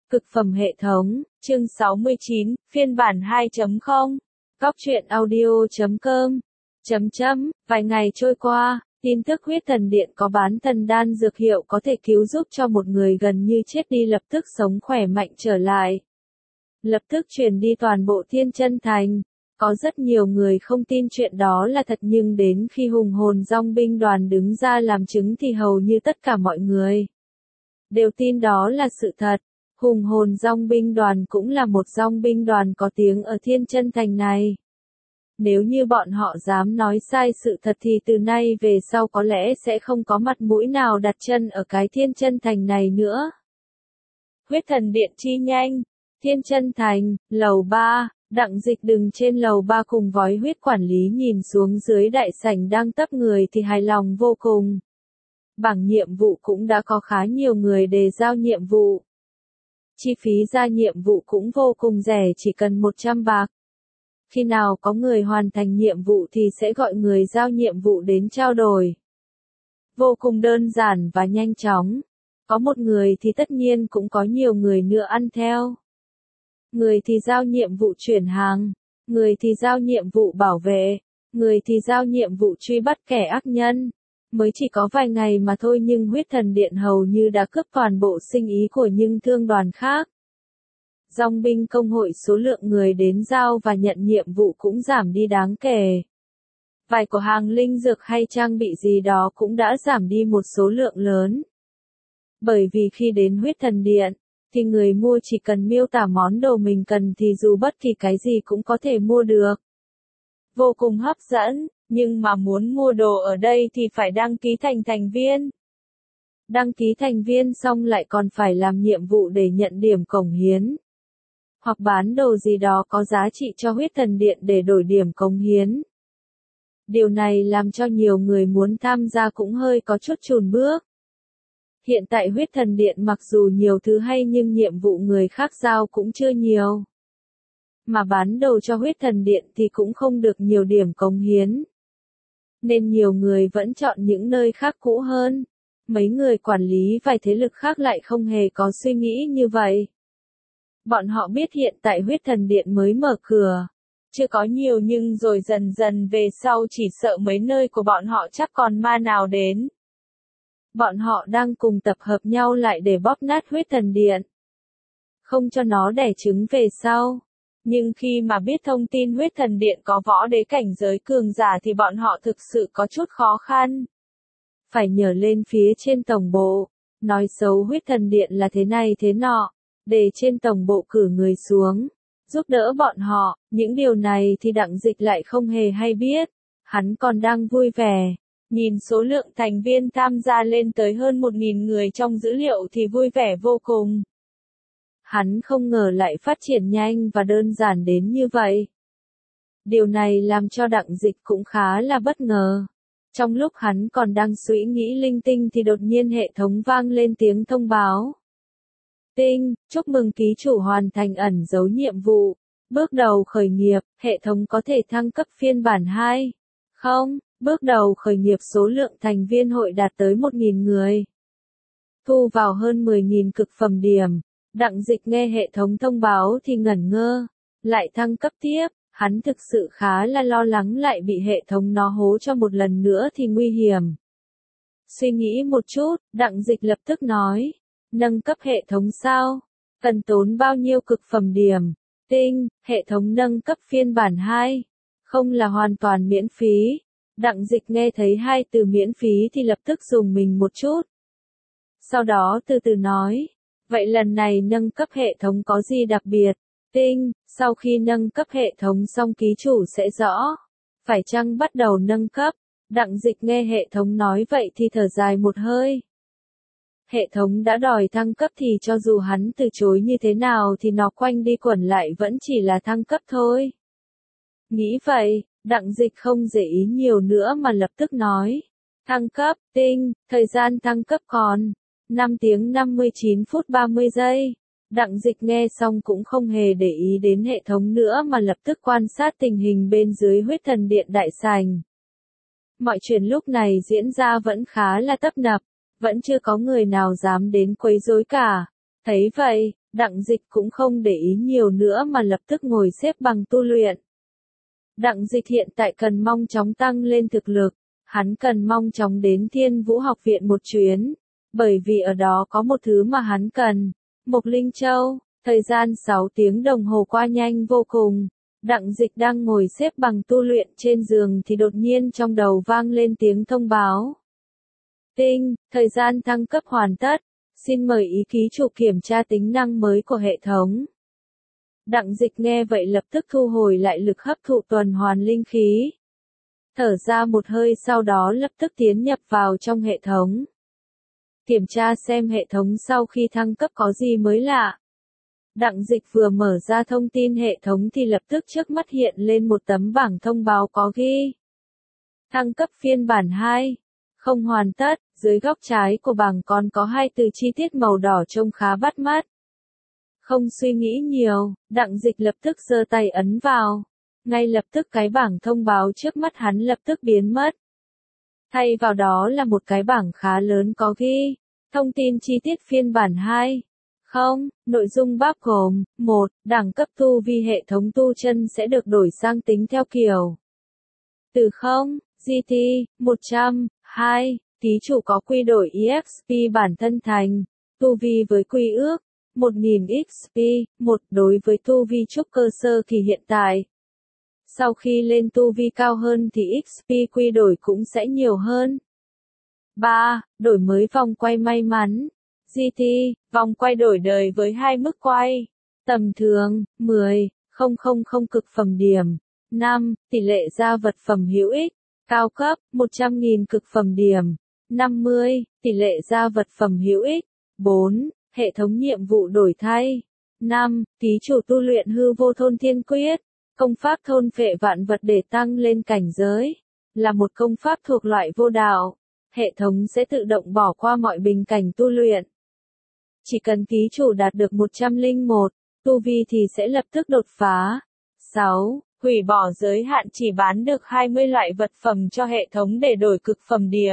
Cực phẩm hệ thống, chương 69, phiên bản 2.0, Góc truyện audio.com. Vài ngày trôi qua, tin tức huyết thần điện có bán thần đan dược hiệu có thể cứu giúp cho một người gần như chết đi lập tức sống khỏe mạnh trở lại. Lập tức truyền đi toàn bộ Thiên Chân Thành. Có rất nhiều người không tin chuyện đó là thật nhưng đến khi hùng hồn dòng binh đoàn đứng ra làm chứng thì hầu như tất cả mọi người đều tin đó là sự thật. Hùng hồn dòng binh đoàn cũng là một dòng binh đoàn có tiếng ở Thiên Chân Thành này. Nếu như bọn họ dám nói sai sự thật thì từ nay về sau có lẽ sẽ không có mặt mũi nào đặt chân ở cái Thiên Chân Thành này nữa. Huyết thần điện chi nhanh, Thiên Chân Thành, lầu 3, Đặng Dịch đứng trên lầu 3 cùng vói huyết quản lý nhìn xuống dưới đại sảnh đang tấp người thì hài lòng vô cùng. Bảng nhiệm vụ cũng đã có khá nhiều người đề giao nhiệm vụ. Chi phí ra nhiệm vụ cũng vô cùng rẻ, chỉ cần 100 bạc. Khi nào có người hoàn thành nhiệm vụ thì sẽ gọi người giao nhiệm vụ đến trao đổi. Vô cùng đơn giản và nhanh chóng. Có một người thì tất nhiên cũng có nhiều người nữa ăn theo. Người thì giao nhiệm vụ chuyển hàng, người thì giao nhiệm vụ bảo vệ, người thì giao nhiệm vụ truy bắt kẻ ác nhân. Mới chỉ có vài ngày mà thôi nhưng huyết thần điện hầu như đã cướp toàn bộ sinh ý của những thương đoàn khác. Dòng binh công hội số lượng người đến giao và nhận nhiệm vụ cũng giảm đi đáng kể. Vài cửa hàng linh dược hay trang bị gì đó cũng đã giảm đi một số lượng lớn. Bởi vì khi đến huyết thần điện, thì người mua chỉ cần miêu tả món đồ mình cần thì dù bất kỳ cái gì cũng có thể mua được. Vô cùng hấp dẫn, nhưng mà muốn mua đồ ở đây thì phải đăng ký thành thành viên. Đăng ký thành viên xong lại còn phải làm nhiệm vụ để nhận điểm cống hiến. Hoặc bán đồ gì đó có giá trị cho huyết thần điện để đổi điểm cống hiến. Điều này làm cho nhiều người muốn tham gia cũng hơi có chút chùn bước. Hiện tại huyết thần điện mặc dù nhiều thứ hay nhưng nhiệm vụ người khác giao cũng chưa nhiều. Mà bán đồ cho huyết thần điện thì cũng không được nhiều điểm cống hiến. Nên nhiều người vẫn chọn những nơi khác cũ hơn. Mấy người quản lý vài thế lực khác lại không hề có suy nghĩ như vậy. Bọn họ biết hiện tại huyết thần điện mới mở cửa. Chưa có nhiều nhưng rồi dần dần về sau chỉ sợ mấy nơi của bọn họ chắc còn ma nào đến. Bọn họ đang cùng tập hợp nhau lại để bóp nát huyết thần điện. Không cho nó đẻ trứng về sau. Nhưng khi mà biết thông tin huyết thần điện có võ đế cảnh giới cường giả thì bọn họ thực sự có chút khó khăn. Phải nhờ lên phía trên tổng bộ, nói xấu huyết thần điện là thế này thế nọ, để trên tổng bộ cử người xuống, giúp đỡ bọn họ. Những điều này thì Đặng Dịch lại không hề hay biết. Hắn còn đang vui vẻ. Nhìn số lượng thành viên tham gia lên tới hơn 1.000 người trong dữ liệu thì vui vẻ vô cùng. Hắn không ngờ lại phát triển nhanh và đơn giản đến như vậy. Điều này làm cho Đặng Dịch cũng khá là bất ngờ. Trong lúc hắn còn đang suy nghĩ linh tinh thì đột nhiên hệ thống vang lên tiếng thông báo. Tinh, chúc mừng ký chủ hoàn thành ẩn dấu nhiệm vụ. Bước đầu khởi nghiệp, hệ thống có thể thăng cấp phiên bản 2. Không, bước đầu khởi nghiệp số lượng thành viên hội đạt tới 1.000 người. Thu vào hơn 10.000 cực phẩm điểm. Đặng Dịch nghe hệ thống thông báo thì ngẩn ngơ. Lại thăng cấp tiếp, hắn thực sự khá là lo lắng lại bị hệ thống nó hố cho một lần nữa thì nguy hiểm. Suy nghĩ một chút, Đặng Dịch lập tức nói. Nâng cấp hệ thống sao? Cần tốn bao nhiêu cực phẩm điểm? Tinh, hệ thống nâng cấp phiên bản 2. Không là hoàn toàn miễn phí. Đặng Dịch nghe thấy hai từ miễn phí thì lập tức dùng mình một chút. Sau đó từ từ nói. Vậy lần này nâng cấp hệ thống có gì đặc biệt? Tinh, sau khi nâng cấp hệ thống xong ký chủ sẽ rõ. Phải chăng bắt đầu nâng cấp? Đặng Dịch nghe hệ thống nói vậy thì thở dài một hơi. Hệ thống đã đòi thăng cấp thì cho dù hắn từ chối như thế nào thì nó quanh đi quẩn lại vẫn chỉ là thăng cấp thôi. Nghĩ vậy, Đặng Dịch không để ý nhiều nữa mà lập tức nói. Thăng cấp, tinh, thời gian thăng cấp còn 5 tiếng 59 phút 30 giây. Đặng Dịch nghe xong cũng không hề để ý đến hệ thống nữa mà lập tức quan sát tình hình bên dưới huyết thần điện đại sảnh. Mọi chuyện lúc này diễn ra vẫn khá là tấp nập, vẫn chưa có người nào dám đến quấy rối cả. Thấy vậy, Đặng Dịch cũng không để ý nhiều nữa mà lập tức ngồi xếp bằng tu luyện. Đặng Dịch hiện tại cần mong chóng tăng lên thực lực, hắn cần mong chóng đến Thiên Vũ học viện một chuyến, bởi vì ở đó có một thứ mà hắn cần, Mộc Linh Châu. Thời gian 6 tiếng đồng hồ qua nhanh vô cùng, Đặng Dịch đang ngồi xếp bằng tu luyện trên giường thì đột nhiên trong đầu vang lên tiếng thông báo. Tinh, thời gian thăng cấp hoàn tất, xin mời ý ký chủ kiểm tra tính năng mới của hệ thống. Đặng Dịch nghe vậy lập tức thu hồi lại lực hấp thụ tuần hoàn linh khí. Thở ra một hơi sau đó lập tức tiến nhập vào trong hệ thống. Kiểm tra xem hệ thống sau khi thăng cấp có gì mới lạ. Đặng Dịch vừa mở ra thông tin hệ thống thì lập tức trước mắt hiện lên một tấm bảng thông báo có ghi. Thăng cấp phiên bản 2. Không hoàn tất, dưới góc trái của bảng còn có hai từ chi tiết màu đỏ trông khá bắt mắt. Không suy nghĩ nhiều, Đặng Dịch lập tức giơ tay ấn vào. Ngay lập tức cái bảng thông báo trước mắt hắn lập tức biến mất. Thay vào đó là một cái bảng khá lớn có ghi. Thông tin chi tiết phiên bản 2. Không, nội dung bao gồm, 1. Đẳng cấp tu vi hệ thống tu chân sẽ được đổi sang tính theo kiểu. Từ 0, GT, 100, 2. Ký chủ có quy đổi EXP bản thân thành, tu vi với quy ước, 1000 XP, 1 đối với tu vi trúc cơ sơ kỳ hiện tại. Sau khi lên tu vi cao hơn thì XP quy đổi cũng sẽ nhiều hơn. 3. Đổi mới vòng quay may mắn. GT, vòng quay đổi đời với hai mức quay. Tầm thường, 10, 000 cực phẩm điểm. 5. Tỷ lệ ra vật phẩm hữu ích. Cao cấp, 100.000 cực phẩm điểm. 50. Tỷ lệ ra vật phẩm hữu ích. 4. Hệ thống nhiệm vụ đổi thay. 5. Ký chủ tu luyện hư vô thôn thiên quyết. Công pháp thôn phệ vạn vật để tăng lên cảnh giới. Là một công pháp thuộc loại vô đạo. Hệ thống sẽ tự động bỏ qua mọi bình cảnh tu luyện. Chỉ cần ký chủ đạt được 101 tu vi thì sẽ lập tức đột phá. 6. Hủy bỏ giới hạn chỉ bán được 20 loại vật phẩm cho hệ thống để đổi cực phẩm điểm.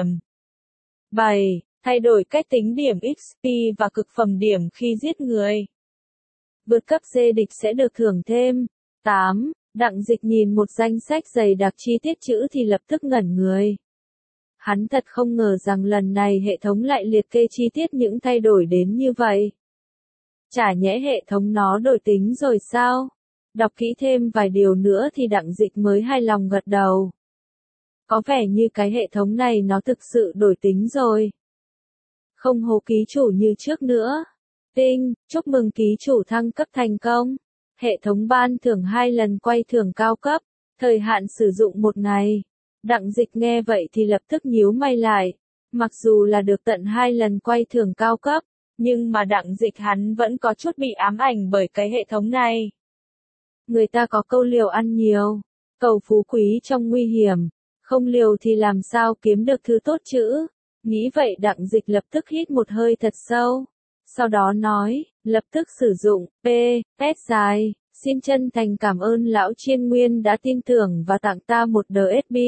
7. Thay đổi cách tính điểm XP và cực phẩm điểm khi giết người. Vượt cấp dê địch sẽ được thưởng thêm. 8. Đặng Dịch nhìn một danh sách dày đặc chi tiết chữ thì lập tức ngẩn người. Hắn thật không ngờ rằng lần này hệ thống lại liệt kê chi tiết những thay đổi đến như vậy. Chả nhẽ hệ thống nó đổi tính rồi sao? Đọc kỹ thêm vài điều nữa thì Đặng Dịch mới hài lòng gật đầu. Có vẻ như cái hệ thống này nó thực sự đổi tính rồi. Không hố ký chủ như trước nữa. Tinh, chúc mừng ký chủ thăng cấp thành công. Hệ thống ban thưởng 2 lần quay thưởng cao cấp, thời hạn sử dụng 1 ngày. Đặng Dịch nghe vậy thì lập tức nhíu mày lại. Mặc dù là được tận 2 lần quay thưởng cao cấp, nhưng mà Đặng Dịch hắn vẫn có chút bị ám ảnh bởi cái hệ thống này. Người ta có câu liều ăn nhiều, cầu phú quý trong nguy hiểm, không liều thì làm sao kiếm được thứ tốt chữ. Nghĩ vậy Đặng Dịch lập tức hít một hơi thật sâu. Sau đó nói, lập tức sử dụng, pet dài, xin chân thành cảm ơn lão Chiên Nguyên đã tin tưởng và tặng ta một DSB.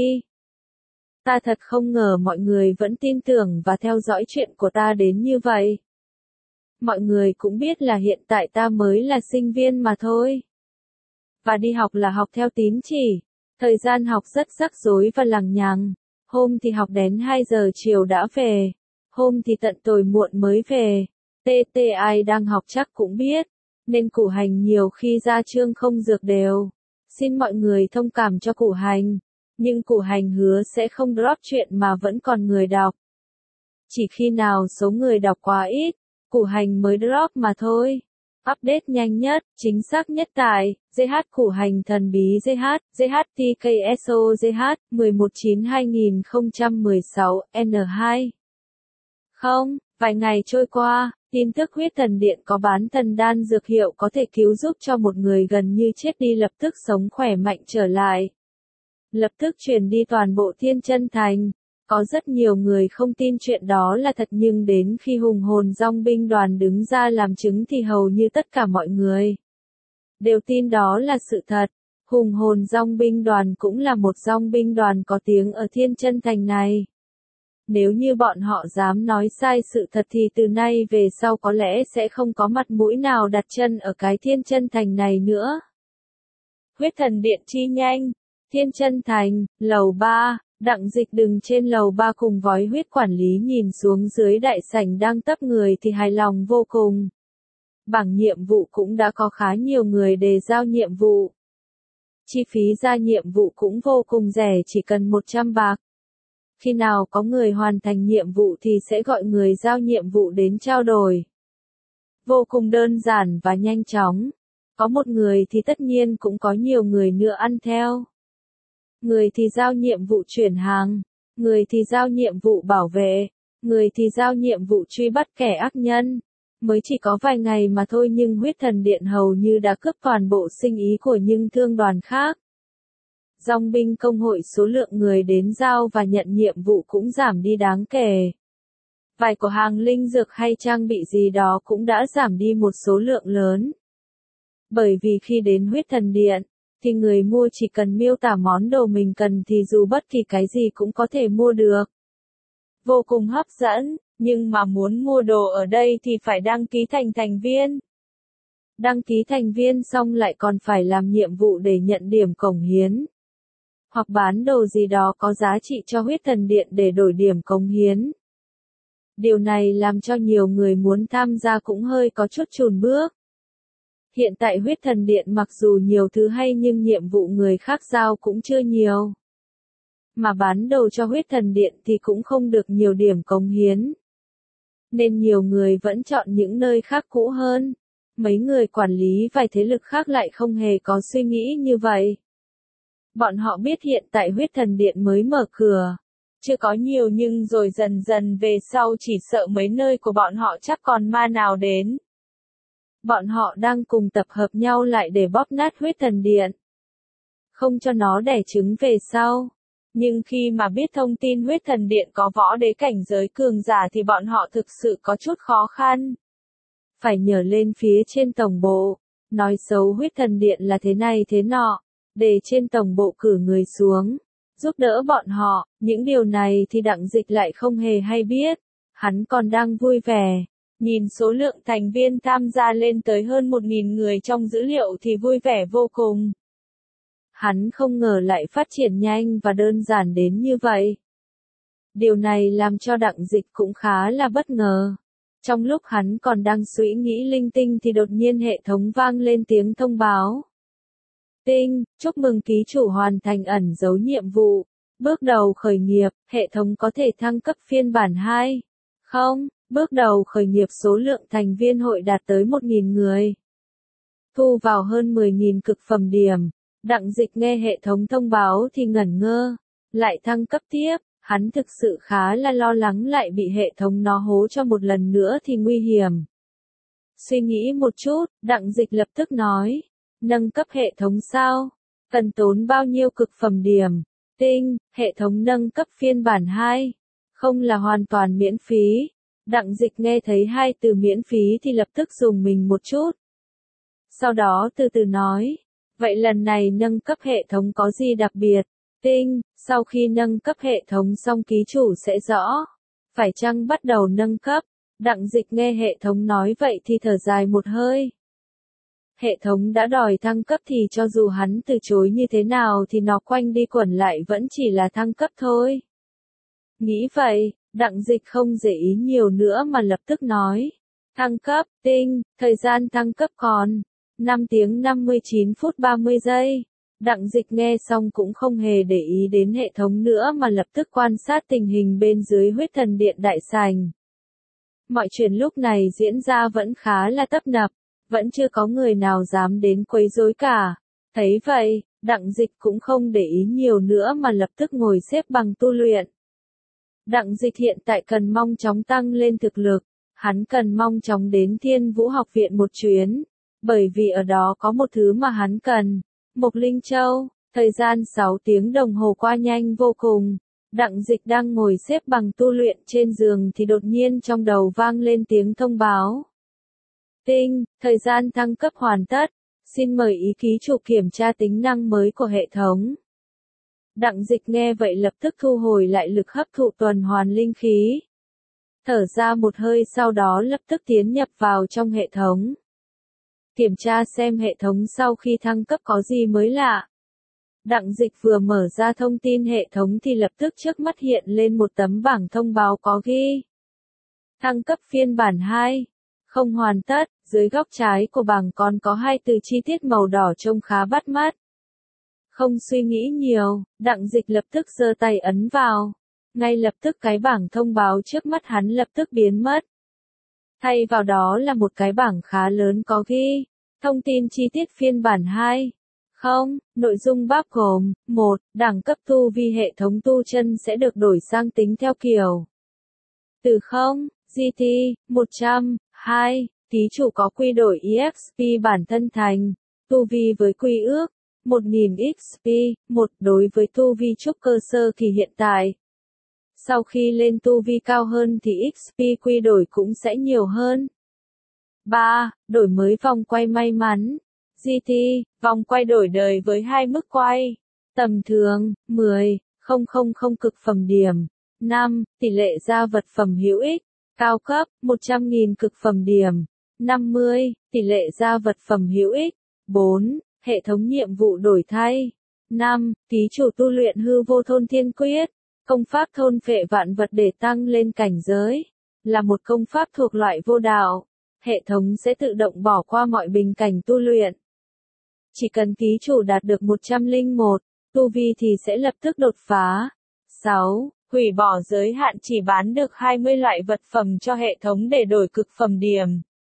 Ta thật không ngờ mọi người vẫn tin tưởng và theo dõi chuyện của ta đến như vậy. Mọi người cũng biết là hiện tại ta mới là sinh viên mà thôi. Và đi học là học theo tín chỉ. Thời gian học rất rắc rối và lằng nhằng. Hôm thì học đến 2 giờ chiều đã về. Hôm thì tận tối muộn mới về. Ai đang học chắc cũng biết. Nên củ hành nhiều khi ra chương không dược đều. Xin mọi người thông cảm cho củ hành. Nhưng củ hành hứa sẽ không drop chuyện mà vẫn còn người đọc. Chỉ khi nào số người đọc quá ít, củ hành mới drop mà thôi. Update nhanh nhất, chính xác nhất tại GH củ hành thần bí GHTKSO GH 11/9/2016 N2. Không, vài ngày trôi qua, tin tức huyết thần điện có bán thần đan dược hiệu có thể cứu giúp cho một người gần như chết đi lập tức sống khỏe mạnh trở lại. Lập tức truyền đi toàn bộ Thiên Chân Thành. Có rất nhiều người không tin chuyện đó là thật nhưng đến khi hùng hồn dòng binh đoàn đứng ra làm chứng thì hầu như tất cả mọi người đều tin đó là sự thật. Hùng hồn dòng binh đoàn cũng là một dòng binh đoàn có tiếng ở Thiên Chân Thành này. Nếu như bọn họ dám nói sai sự thật thì từ nay về sau có lẽ sẽ không có mặt mũi nào đặt chân ở cái Thiên Chân Thành này nữa. Huyết Thần Điện chi nhanh, Thiên Chân Thành, lầu 3, Đặng Dịch đứng trên lầu 3 cùng vói huyết quản lý nhìn xuống dưới đại sảnh đang tấp người thì hài lòng vô cùng. Bảng nhiệm vụ cũng đã có khá nhiều người đề giao nhiệm vụ. Chi phí ra nhiệm vụ cũng vô cùng rẻ, chỉ cần 100 bạc. Khi nào có người hoàn thành nhiệm vụ thì sẽ gọi người giao nhiệm vụ đến trao đổi. Vô cùng đơn giản và nhanh chóng. Có một người thì tất nhiên cũng có nhiều người nữa ăn theo. Người thì giao nhiệm vụ chuyển hàng, người thì giao nhiệm vụ bảo vệ, người thì giao nhiệm vụ truy bắt kẻ ác nhân. Mới chỉ có vài ngày mà thôi nhưng Huyết Thần Điện hầu như đã cướp toàn bộ sinh ý của những thương đoàn khác. Dòng binh công hội số lượng người đến giao và nhận nhiệm vụ cũng giảm đi đáng kể. Vài cửa hàng linh dược hay trang bị gì đó cũng đã giảm đi một số lượng lớn. Bởi vì khi đến Huyết Thần Điện, thì người mua chỉ cần miêu tả món đồ mình cần thì dù bất kỳ cái gì cũng có thể mua được. Vô cùng hấp dẫn, nhưng mà muốn mua đồ ở đây thì phải đăng ký thành thành viên. Đăng ký thành viên xong lại còn phải làm nhiệm vụ để nhận điểm cống hiến. Hoặc bán đồ gì đó có giá trị cho Huyết Thần Điện để đổi điểm cống hiến. Điều này làm cho nhiều người muốn tham gia cũng hơi có chút chùn bước. Hiện tại Huyết Thần Điện mặc dù nhiều thứ hay nhưng nhiệm vụ người khác giao cũng chưa nhiều. Mà bán đồ cho Huyết Thần Điện thì cũng không được nhiều điểm cống hiến. Nên nhiều người vẫn chọn những nơi khác cũ hơn. Mấy người quản lý vài thế lực khác lại không hề có suy nghĩ như vậy. Bọn họ biết hiện tại Huyết Thần Điện mới mở cửa. Chưa có nhiều nhưng rồi dần dần về sau chỉ sợ mấy nơi của bọn họ chắc còn ma nào đến. Bọn họ đang cùng tập hợp nhau lại để bóp nát Huyết Thần Điện. Không cho nó đẻ trứng về sau. Nhưng khi mà biết thông tin Huyết Thần Điện có võ đế cảnh giới cường giả thì bọn họ thực sự có chút khó khăn. Phải nhờ lên phía trên tổng bộ, nói xấu Huyết Thần Điện là thế này thế nọ, để trên tổng bộ cử người xuống, giúp đỡ bọn họ. Những điều này thì Đặng Dịch lại không hề hay biết. Hắn còn đang vui vẻ. Nhìn số lượng thành viên tham gia lên tới hơn 1.000 người trong dữ liệu thì vui vẻ vô cùng. Hắn không ngờ lại phát triển nhanh và đơn giản đến như vậy. Điều này làm cho Đặng Dịch cũng khá là bất ngờ. Trong lúc hắn còn đang suy nghĩ linh tinh thì đột nhiên hệ thống vang lên tiếng thông báo. Tinh, chúc mừng ký chủ hoàn thành ẩn dấu nhiệm vụ. Bước đầu khởi nghiệp, hệ thống có thể thăng cấp phiên bản 2. Không, bước đầu khởi nghiệp số lượng thành viên hội đạt tới 1.000 người. Thu vào hơn 10.000 cực phẩm điểm. Đặng Dịch nghe hệ thống thông báo thì ngẩn ngơ. Lại thăng cấp tiếp, hắn thực sự khá là lo lắng lại bị hệ thống nó hố cho một lần nữa thì nguy hiểm. Suy nghĩ một chút, Đặng Dịch lập tức nói. Nâng cấp hệ thống sao? Cần tốn bao nhiêu cực phẩm điểm? Tinh, hệ thống nâng cấp phiên bản 2. Không là hoàn toàn miễn phí. Đặng Dịch nghe thấy hai từ miễn phí thì lập tức dùng mình một chút. Sau đó từ từ nói. Vậy lần này nâng cấp hệ thống có gì đặc biệt? Tinh, sau khi nâng cấp hệ thống xong ký chủ sẽ rõ. Phải chăng bắt đầu nâng cấp? Đặng Dịch nghe hệ thống nói vậy thì thở dài một hơi. Hệ thống đã đòi thăng cấp thì cho dù hắn từ chối như thế nào thì nó quanh đi quẩn lại vẫn chỉ là thăng cấp thôi. Nghĩ vậy, Đặng Dịch không để ý nhiều nữa mà lập tức nói. Thăng cấp, tinh, thời gian thăng cấp còn 5 tiếng 59 phút 30 giây. Đặng Dịch nghe xong cũng không hề để ý đến hệ thống nữa mà lập tức quan sát tình hình bên dưới Huyết Thần Điện đại sảnh. Mọi chuyện lúc này diễn ra vẫn khá là tấp nập, vẫn chưa có người nào dám đến quấy rối cả. Thấy vậy, Đặng Dịch cũng không để ý nhiều nữa mà lập tức ngồi xếp bằng tu luyện. Đặng Dịch hiện tại cần mau chóng tăng lên thực lực, hắn cần mau chóng đến Thiên Vũ học viện một chuyến, bởi vì ở đó có một thứ mà hắn cần, Mộc Linh Châu. Thời gian 6 tiếng đồng hồ qua nhanh vô cùng. Đặng Dịch đang ngồi xếp bằng tu luyện trên giường thì đột nhiên trong đầu vang lên tiếng thông báo. Tinh, thời gian thăng cấp hoàn tất. Xin mời ý ký chủ kiểm tra tính năng mới của hệ thống. Đặng Dịch nghe vậy lập tức thu hồi lại lực hấp thụ tuần hoàn linh khí. Thở ra một hơi sau đó lập tức tiến nhập vào trong hệ thống. Kiểm tra xem hệ thống sau khi thăng cấp có gì mới lạ. Đặng Dịch vừa mở ra thông tin hệ thống thì lập tức trước mắt hiện lên một tấm bảng thông báo có ghi. Thăng cấp phiên bản 2. Không hoàn tất, dưới góc trái của bảng còn có hai từ chi tiết màu đỏ trông khá bắt mắt. Không suy nghĩ nhiều, Đặng Dịch lập tức giơ tay ấn vào. Ngay lập tức cái bảng thông báo trước mắt hắn lập tức biến mất. Thay vào đó là một cái bảng khá lớn có ghi. Thông tin chi tiết phiên bản 2. Không, nội dung bao gồm: 1. Đẳng cấp tu vi hệ thống tu chân sẽ được đổi sang tính theo kiểu từ 0, GT, 100, 2. Ký chủ có quy đổi EXP bản thân thành tu vi với quy ước 1000 XP, 1 đối với tu vi trúc cơ sơ kỳ hiện tại. Sau khi lên tu vi cao hơn thì XP quy đổi cũng sẽ nhiều hơn. 3. Đổi mới vòng quay may mắn. GT, vòng quay đổi đời với hai mức quay. Tầm thường, 10, 000 cực phẩm điểm. 5. Tỷ lệ ra vật phẩm hữu ích. Cao cấp, 100.000 cực phẩm điểm. 50. Tỷ lệ ra vật phẩm hữu ích. 4. Hệ thống nhiệm vụ đổi thay. 5. Ký chủ tu luyện hư vô thôn thiên quyết. Công pháp thôn phệ vạn vật để tăng lên cảnh giới. Là một công pháp thuộc loại vô đạo. Hệ thống sẽ tự động bỏ qua mọi bình cảnh tu luyện. Chỉ cần ký chủ đạt được 101 tu vi thì sẽ lập tức đột phá. 6. Hủy bỏ giới hạn chỉ bán được 20 loại vật phẩm cho hệ thống để đổi cực phẩm điểm.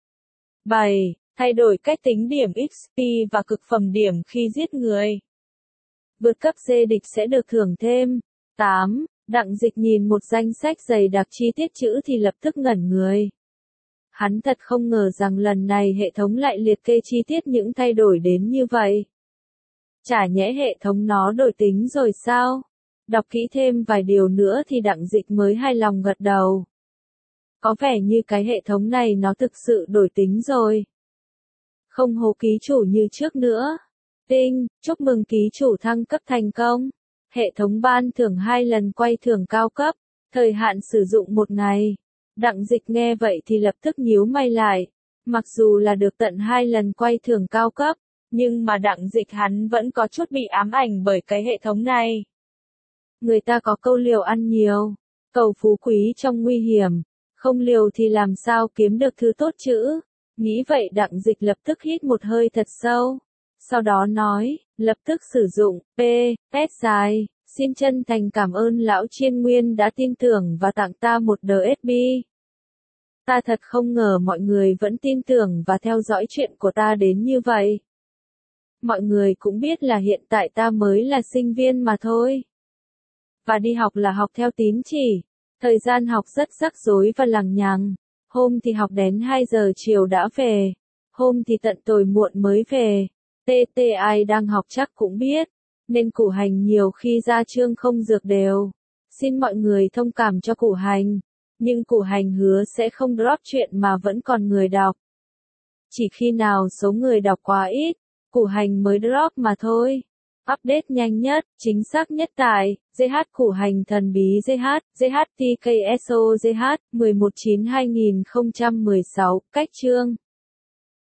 7. Thay đổi cách tính điểm XP và cực phẩm điểm khi giết người. Vượt cấp dê địch sẽ được thưởng thêm. 8. Đặng Dịch nhìn một danh sách dày đặc chi tiết chữ thì lập tức ngẩn người. Hắn thật không ngờ rằng lần này hệ thống lại liệt kê chi tiết những thay đổi đến như vậy. Chả nhẽ hệ thống nó đổi tính rồi sao? Đọc kỹ thêm vài điều nữa thì Đặng Dịch mới hài lòng gật đầu. Có vẻ như cái hệ thống này nó thực sự đổi tính rồi. Không hố ký chủ như trước nữa. Tinh, chúc mừng ký chủ thăng cấp thành công. Hệ thống ban thưởng 2 lần quay thưởng cao cấp, thời hạn sử dụng 1 ngày. Đặng Dịch nghe vậy thì lập tức nhíu mày lại. Mặc dù là được tận 2 lần quay thưởng cao cấp, nhưng mà Đặng Dịch hắn vẫn có chút bị ám ảnh bởi cái hệ thống này. Người ta có câu liều ăn nhiều, cầu phú quý trong nguy hiểm, không liều thì làm sao kiếm được thứ tốt chữ. Nghĩ vậy Đặng Dịch lập tức hít một hơi thật sâu. Sau đó nói, lập tức sử dụng, PS dài, xin chân thành cảm ơn lão Chiên Nguyên đã tin tưởng và tặng ta một DSB. Ta thật không ngờ mọi người vẫn tin tưởng và theo dõi chuyện của ta đến như vậy. Mọi người cũng biết là hiện tại ta mới là sinh viên mà thôi. Và đi học là học theo tín chỉ. Thời gian học rất rắc rối và lằng nhằng. Hôm thì học đến 2 giờ chiều đã về. Hôm thì tận tối muộn mới về. Ai đang học chắc cũng biết. Nên củ hành nhiều khi ra chương không dược đều. Xin mọi người thông cảm cho củ hành. Nhưng củ hành hứa sẽ không drop chuyện mà vẫn còn người đọc. Chỉ khi nào số người đọc quá ít, củ hành mới drop mà thôi. Update nhanh nhất, chính xác nhất tại GH củ hành thần bí GHTKSO GH 11/9/2016, cách chương